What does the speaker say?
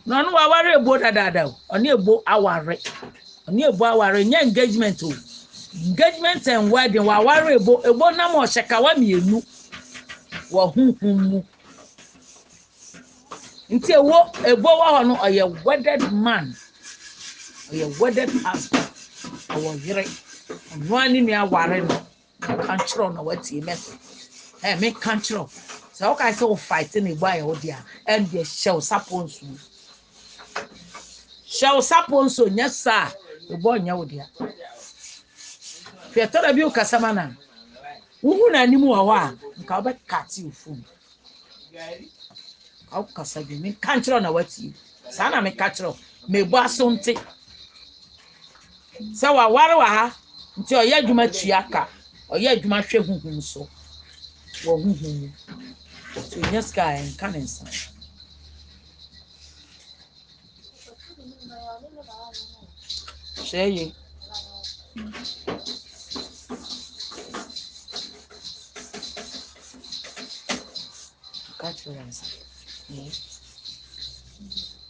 No no aware ebo dada. Oni ebo aware. Oni ebo aware nya engagement o. Engagement and wedding wa aware ebo na mo shekawa mienu. Wa hunhum. Nti ebo wa ho no oye wedded man. Oye wedded husband. Owo yire. No ani ni aware no. Control no wati me. Me control. So okay so fighting e boy o dia and the shell saponsu. Shell saponsu nyesa e boy nya o dia. Fiatora bi o kasama na. Wuhu na animu wa wa nka obe kati ufum. Au kasa bi me control na wati. Sa na me control. Me bo asonte. Se wa ware wa ha nti oye adwuma tuaka. Oye adwuma hwe huhun so. Wo huhun. So yes guy and canensa. Share ye. Catch your answer.